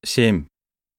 7.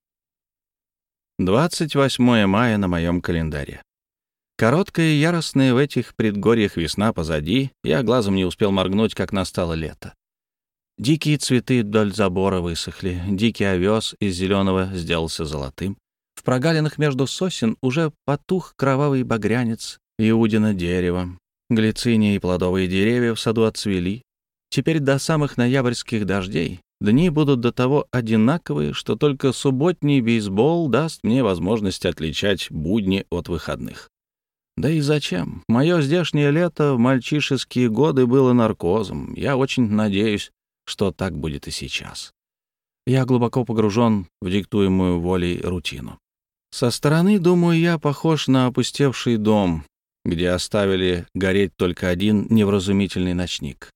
28 мая на моем календаре. Короткая и яростная в этих предгорьях весна позади, я глазом не успел моргнуть, как настало лето. Дикие цветы вдоль забора высохли, дикий овес из зеленого сделался золотым. В прогалинах между сосен уже потух кровавый багрянец иудина дерева. Глициния и плодовые деревья в саду отцвели. Теперь до самых ноябрьских дождей дни будут до того одинаковые, что только субботний бейсбол даст мне возможность отличать будни от выходных. Да и зачем? Мое здешнее лето в мальчишеские годы было наркозом. Я очень надеюсь, что так будет и сейчас. Я глубоко погружен в диктуемую волей рутину. Со стороны, думаю, я похож на опустевший дом, где оставили гореть только один невразумительный ночник.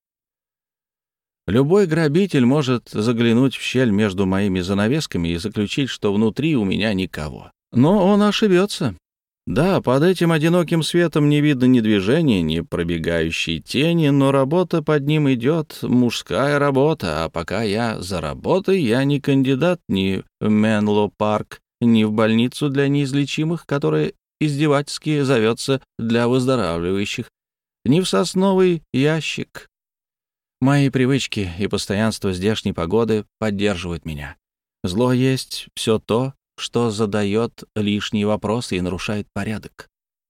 Любой грабитель может заглянуть в щель между моими занавесками и заключить, что внутри у меня никого. Но он ошибется. Да, под этим одиноким светом не видно ни движения, ни пробегающей тени, но работа под ним идет, мужская работа, а пока я за работой, я не кандидат ни в Менло-парк, ни в больницу для неизлечимых, которая издевательски зовется для выздоравливающих, ни в сосновый ящик. Мои привычки и постоянство здешней погоды поддерживают меня. Зло есть все то, что задает лишние вопросы и нарушает порядок.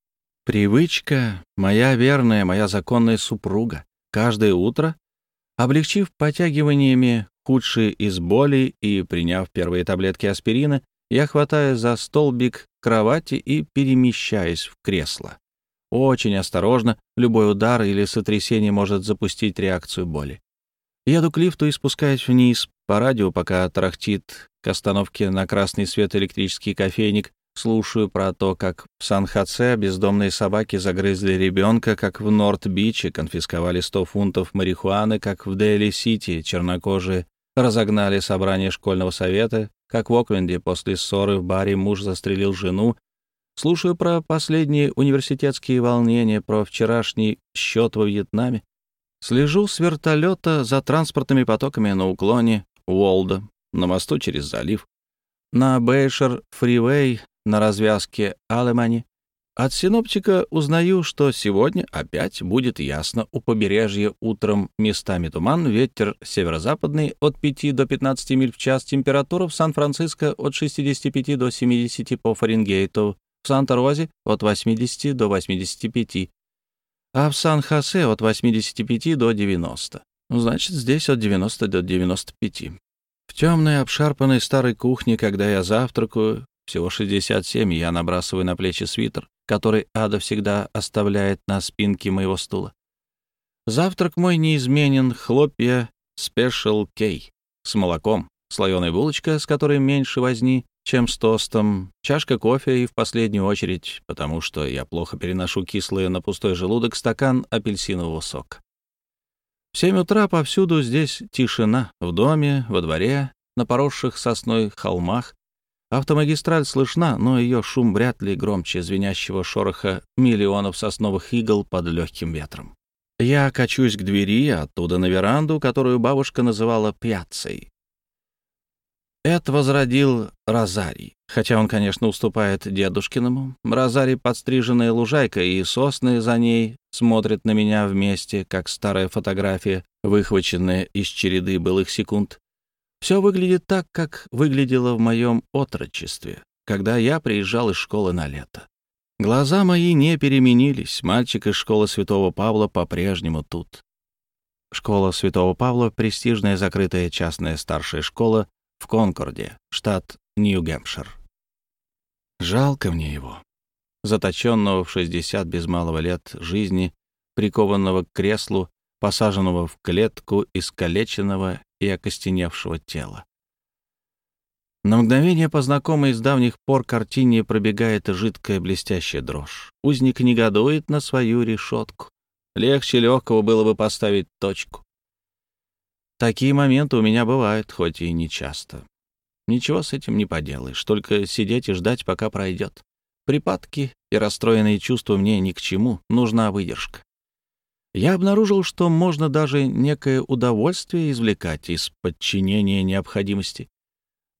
Привычка — моя верная, моя законная супруга. Каждое утро, облегчив потягиваниями худшие из болей и приняв первые таблетки аспирина, я хватаю за столбик кровати и перемещаюсь в кресло. Очень осторожно, любой удар или сотрясение может запустить реакцию боли. Еду к лифту и спускаюсь вниз по радио, пока тарахтит к остановке на красный свет электрический кофейник. Слушаю про то, как в Сан-Хосе бездомные собаки загрызли ребенка, как в Норт-Биче конфисковали 100 фунтов марихуаны, как в Дейли-Сити чернокожие разогнали собрание школьного совета, как в Окленде после ссоры в баре муж застрелил жену. Слушаю про последние университетские волнения, про вчерашний счет во Вьетнаме. Слежу с вертолета за транспортными потоками на уклоне Уолда, на мосту через залив, на Бейшер-фривей, на развязке Алемани. От синоптика узнаю, что сегодня опять будет ясно у побережья, утром местами туман, ветер северо-западный от 5 до 15 миль в час, температура в Сан-Франциско от 65 до 70 по Фаренгейту, в Санта-Розе от 80 до 85, а в Сан-Хосе от 85 до 90. Значит, здесь от 90 до 95. В темной обшарпанной старой кухне, когда я завтракаю, всего 67, я набрасываю на плечи свитер, который Ада всегда оставляет на спинке моего стула. Завтрак мой неизменен: хлопья Special K с молоком, слоеная булочка, с которой меньше возни, чем с тостом, чашка кофе и, в последнюю очередь, потому что я плохо переношу кислое на пустой желудок, стакан апельсинового сока. В 7 утра повсюду здесь тишина, в доме, во дворе, на поросших сосной холмах. Автомагистраль слышна, но ее шум вряд ли громче звенящего шороха миллионов сосновых игл под легким ветром. Я качусь к двери, оттуда на веранду, которую бабушка называла пьяццей. Эд возродил розарий, хотя он, конечно, уступает дедушкиному. Розарий — подстриженная лужайка, и сосны за ней смотрят на меня вместе, как старая фотография, выхваченная из череды былых секунд. Все выглядит так, как выглядело в моем отрочестве, когда я приезжал из школы на лето. Глаза мои не переменились, мальчик из школы Святого Павла по-прежнему тут. Школа Святого Павла — престижная закрытая частная старшая школа в Конкорде, штат Нью-Гэмпшир. Жалко мне его, заточенного в 60 без малого лет жизни, прикованного к креслу, посаженного в клетку искалеченного и окостеневшего тела. На мгновение по знакомой с давних пор картине пробегает жидкая блестящая дрожь. Узник негодует на свою решетку. Легче легкого было бы поставить точку. Такие моменты у меня бывают, хоть и не часто. Ничего с этим не поделаешь, только сидеть и ждать, пока пройдет. Припадки и расстроенные чувства мне ни к чему, нужна выдержка. Я обнаружил, что можно даже некое удовольствие извлекать из подчинения необходимости.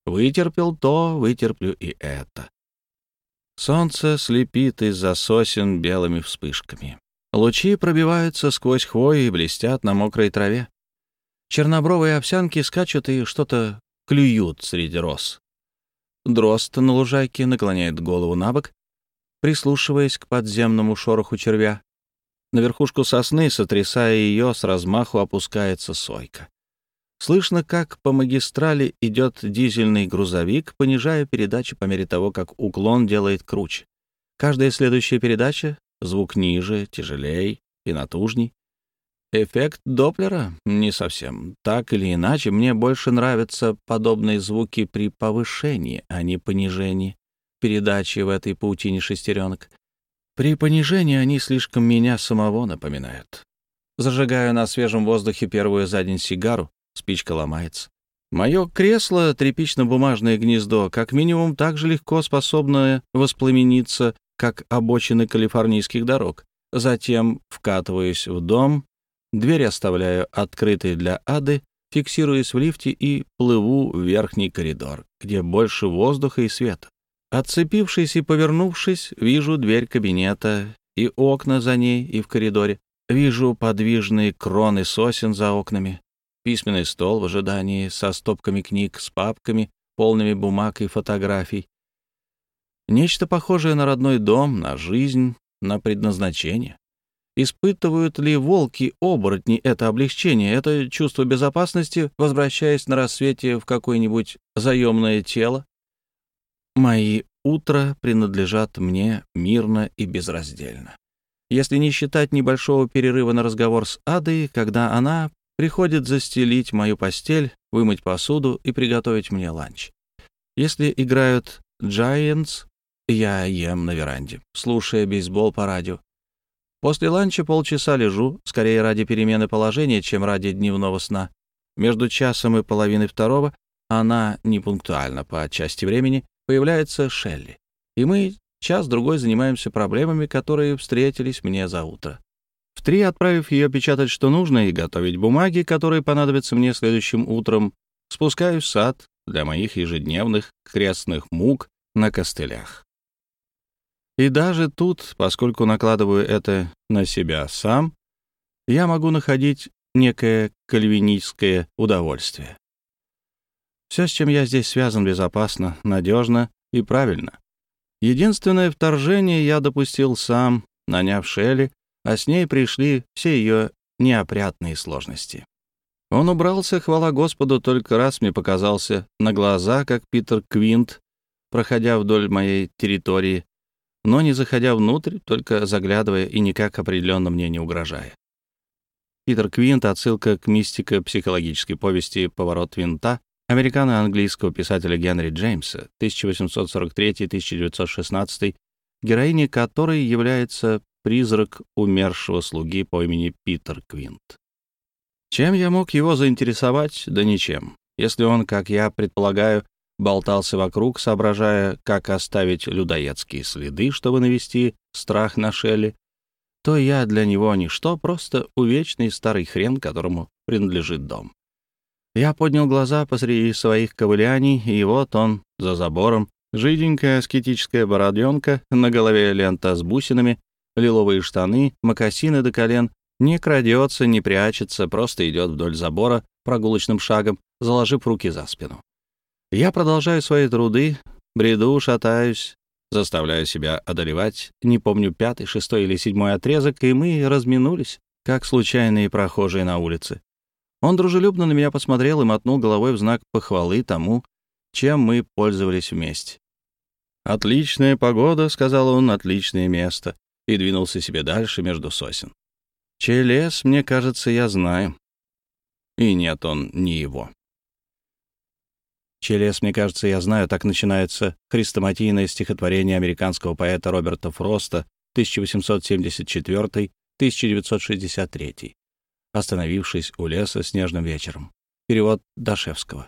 Вытерпел то, вытерплю и это. Солнце слепит из-за сосен белыми вспышками. Лучи пробиваются сквозь хвои и блестят на мокрой траве. Чернобровые овсянки скачут и что-то клюют среди роз. Дрозд на лужайке наклоняет голову на бок, прислушиваясь к подземному шороху червя. На верхушку сосны, сотрясая ее, с размаху опускается сойка. Слышно, как по магистрали идет дизельный грузовик, понижая передачи по мере того, как уклон делает круче. Каждая следующая передача — звук ниже, тяжелей и натужней. Эффект Доплера? Не совсем. Так или иначе, мне больше нравятся подобные звуки при повышении, а не понижении передачи в этой паутине шестеренок. При понижении они слишком меня самого напоминают. Зажигаю на свежем воздухе первую за день сигару, спичка ломается. Мое кресло — тряпично-бумажное гнездо, как минимум так же легко способно воспламениться, как обочины калифорнийских дорог. Затем вкатываюсь в дом, дверь оставляю открытой для ады, фиксируюсь в лифте и плыву в верхний коридор, где больше воздуха и света. Отцепившись и повернувшись, вижу дверь кабинета и окна за ней и в коридоре. Вижу подвижные кроны сосен за окнами, письменный стол в ожидании со стопками книг, с папками, полными бумаг и фотографий. Нечто похожее на родной дом, на жизнь, на предназначение. Испытывают ли волки-оборотни это облегчение, это чувство безопасности, возвращаясь на рассвете в какое-нибудь заемное тело? Мои утра принадлежат мне мирно и безраздельно. Если не считать небольшого перерыва на разговор с Адой, когда она приходит застелить мою постель, вымыть посуду и приготовить мне ланч. Если играют Giants, я ем на веранде, слушая бейсбол по радио. После ланча полчаса лежу, скорее ради перемены положения, чем ради дневного сна. Между часом и половиной второго она непунктуальна по части времени, появляется Шелли, и мы час-другой занимаемся проблемами, которые встретились мне за утро. В 3, отправив ее печатать, что нужно, и готовить бумаги, которые понадобятся мне следующим утром, спускаюсь в сад для моих ежедневных крестных мук на костылях. И даже тут, поскольку накладываю это на себя сам, я могу находить некое кальвинистское удовольствие. Все, с чем я здесь связан, безопасно, надежно и правильно. Единственное вторжение я допустил сам, наняв Шелли, а с ней пришли все ее неопрятные сложности. Он убрался, хвала Господу, только раз мне показался на глаза, как Питер Квинт, проходя вдоль моей территории, но не заходя внутрь, только заглядывая и никак определенно мне не угрожая. Питер Квинт — отсылка к мистико-психологической повести «Поворот винта» американо-английского писателя Генри Джеймса, 1843-1916, героиней которой является призрак умершего слуги по имени Питер Квинт. Чем я мог его заинтересовать? Да ничем. Если он, как я предполагаю, болтался вокруг, соображая, как оставить людоедские следы, чтобы навести страх на Шелли, то я для него ничто, просто увечный старый хрен, которому принадлежит дом. Я поднял глаза посреди своих ковыляний, и вот он, за забором, жиденькая аскетическая бороденка, на голове лента с бусинами, лиловые штаны, мокасины до колен, не крадется, не прячется, просто идет вдоль забора прогулочным шагом, заложив руки за спину. Я продолжаю свои труды, бреду, шатаюсь, заставляю себя одолевать, не помню, 5-й, 6-й или 7-й отрезок, и мы разминулись, как случайные прохожие на улице. Он дружелюбно на меня посмотрел и мотнул головой в знак похвалы тому, чем мы пользовались вместе. «Отличная погода», — сказал он, — «отличное место», и двинулся себе дальше между сосен. Чей лес, мне кажется, я знаю. И нет, он не его. Чей лес, мне кажется, я знаю, так начинается хрестоматийное стихотворение американского поэта Роберта Фроста 1874-1963, остановившись у леса снежным вечером. Перевод Дашевского.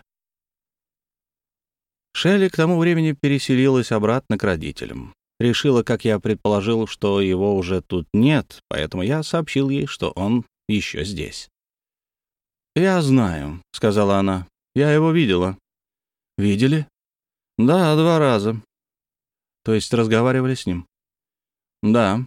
Шелли к тому времени переселилась обратно к родителям. Решила, как я предположил, что его уже тут нет, поэтому я сообщил ей, что он еще здесь. «Я знаю», — сказала она, — «я его видела. Видели? Да, 2 раза. То есть разговаривали с ним? Да.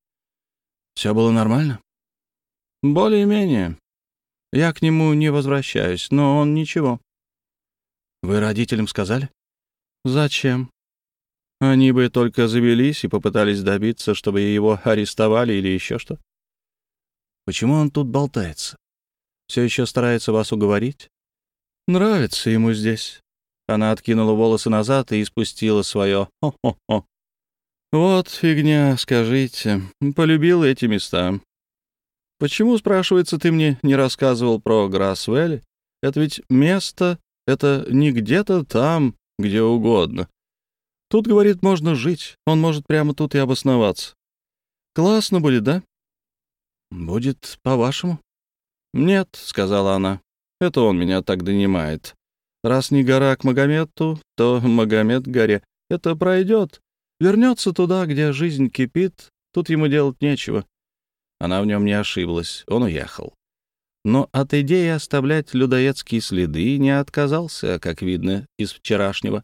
Все было нормально? Более-менее. Я к нему не возвращаюсь, но он ничего. Вы родителям сказали? Зачем? Они бы только завелись и попытались добиться, чтобы его арестовали или еще что. Почему он тут болтается? Все еще старается вас уговорить? Нравится ему здесь. Она откинула волосы назад и испустила свое «хо-хо-хо». Вот фигня, скажите. Полюбил эти места. Почему, спрашивается, ты мне не рассказывал про Грасвелли? Это ведь место, это не где-то там, где угодно. Тут, говорит, можно жить. Он может прямо тут и обосноваться. Классно будет, да? Будет по-вашему? Нет, сказала она. Это он меня так донимает. Раз не гора к Магомету, то Магомет к горе. Это пройдет. Вернется туда, где жизнь кипит. Тут ему делать нечего. Она в нем не ошиблась. Он уехал. Но от идеи оставлять людоедские следы не отказался, как видно из вчерашнего.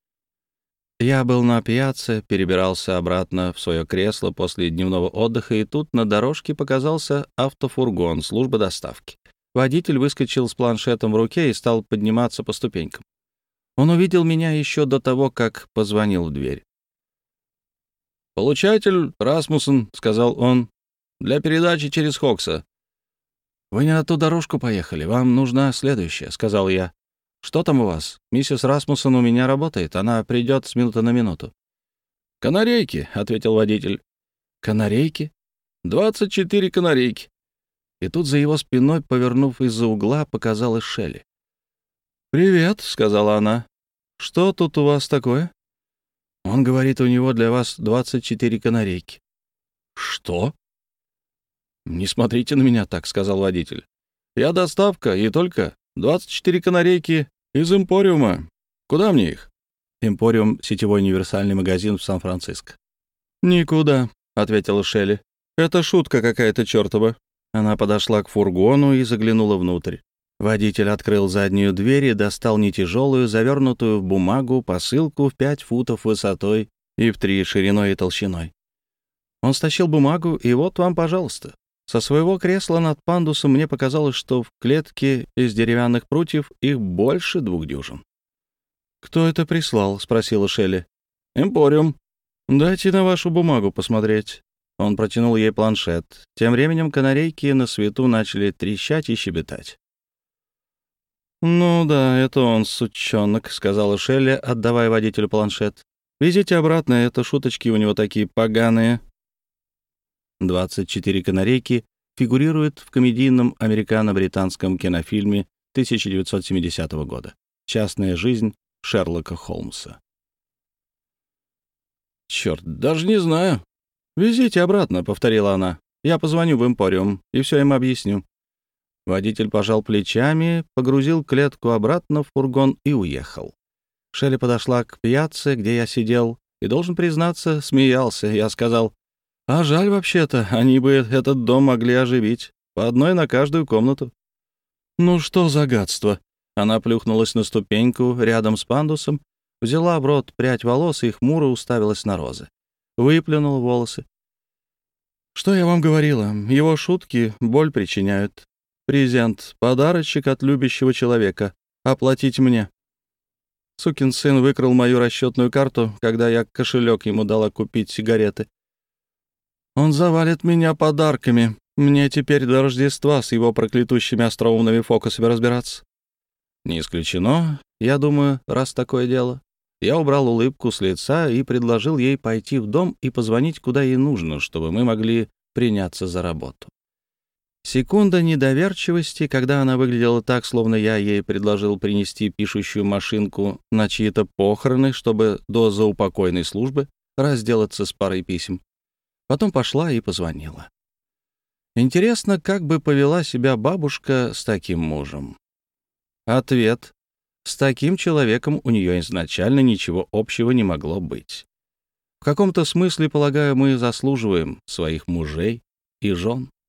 Я был на пьяце, перебирался обратно в свое кресло после дневного отдыха, и тут на дорожке показался автофургон службы доставки. Водитель выскочил с планшетом в руке и стал подниматься по ступенькам. Он увидел меня еще до того, как позвонил в дверь. «Получатель Расмуссен», — сказал он, — «для передачи через Хокса». «Вы не на ту дорожку поехали, вам нужна следующая», — сказал я. «Что там у вас? Миссис Расмуссен у меня работает, она придет с минуты на минуту». «Канарейки», — ответил водитель. «Канарейки?» 24 канарейки». И тут за его спиной, повернув из-за угла, показалась Шелли. «Привет», — сказала она. «Что тут у вас такое?» «Он говорит, у него для вас 24 канарейки». «Что?» «Не смотрите на меня так», — сказал водитель. «Я доставка, и только 24 канарейки из Эмпориума. Куда мне их?» «Эмпориум» — сетевой универсальный магазин в Сан-Франциско. «Никуда», — ответила Шелли. «Это шутка какая-то чертова». Она подошла к фургону и заглянула внутрь. Водитель открыл заднюю дверь и достал нетяжелую, завернутую в бумагу посылку в 5 футов высотой и в 3 шириной и толщиной. Он стащил бумагу, и вот вам, пожалуйста. Со своего кресла над пандусом мне показалось, что в клетке из деревянных прутьев их больше 2 дюжин. «Кто это прислал?» — спросила Шелли. «Эмпориум». «Дайте на вашу бумагу посмотреть». Он протянул ей планшет. Тем временем канарейки на свету начали трещать и щебетать. «Ну да, это он, сучонок», — сказала Шелли, отдавая водителю планшет. «Везите обратно, это шуточки у него такие поганые». 24 канарейки фигурируют в комедийном американо-британском кинофильме 1970 года «Частная жизнь Шерлока Холмса». «Черт, даже не знаю». «Везите обратно», — повторила она. «Я позвоню в Эмпориум и все им объясню». Водитель пожал плечами, погрузил клетку обратно в фургон и уехал. Шелли подошла к пьяце, где я сидел, и, должен признаться, смеялся. Я сказал: «А жаль вообще-то, они бы этот дом могли оживить. По одной на каждую комнату». «Ну что за гадство?» Она плюхнулась на ступеньку рядом с пандусом, взяла в рот прядь волос и хмуро уставилась на розы. Выплюнула волосы. «Что я вам говорила? Его шутки боль причиняют. Презент, подарочек от любящего человека. Оплатить мне». Сукин сын выкрал мою расчетную карту, когда я кошелек ему дала купить сигареты. Он завалит меня подарками. Мне теперь до Рождества с его проклятущими остроумными фокусами разбираться. Не исключено, я думаю, раз такое дело. Я убрал улыбку с лица и предложил ей пойти в дом и позвонить куда ей нужно, чтобы мы могли приняться за работу. Секунда недоверчивости, когда она выглядела так, словно я ей предложил принести пишущую машинку на чьи-то похороны, чтобы до заупокойной службы разделаться с парой писем. Потом пошла и позвонила. Интересно, как бы повела себя бабушка с таким мужем? Ответ: с таким человеком у нее изначально ничего общего не могло быть. В каком-то смысле, полагаю, мы заслуживаем своих мужей и жен.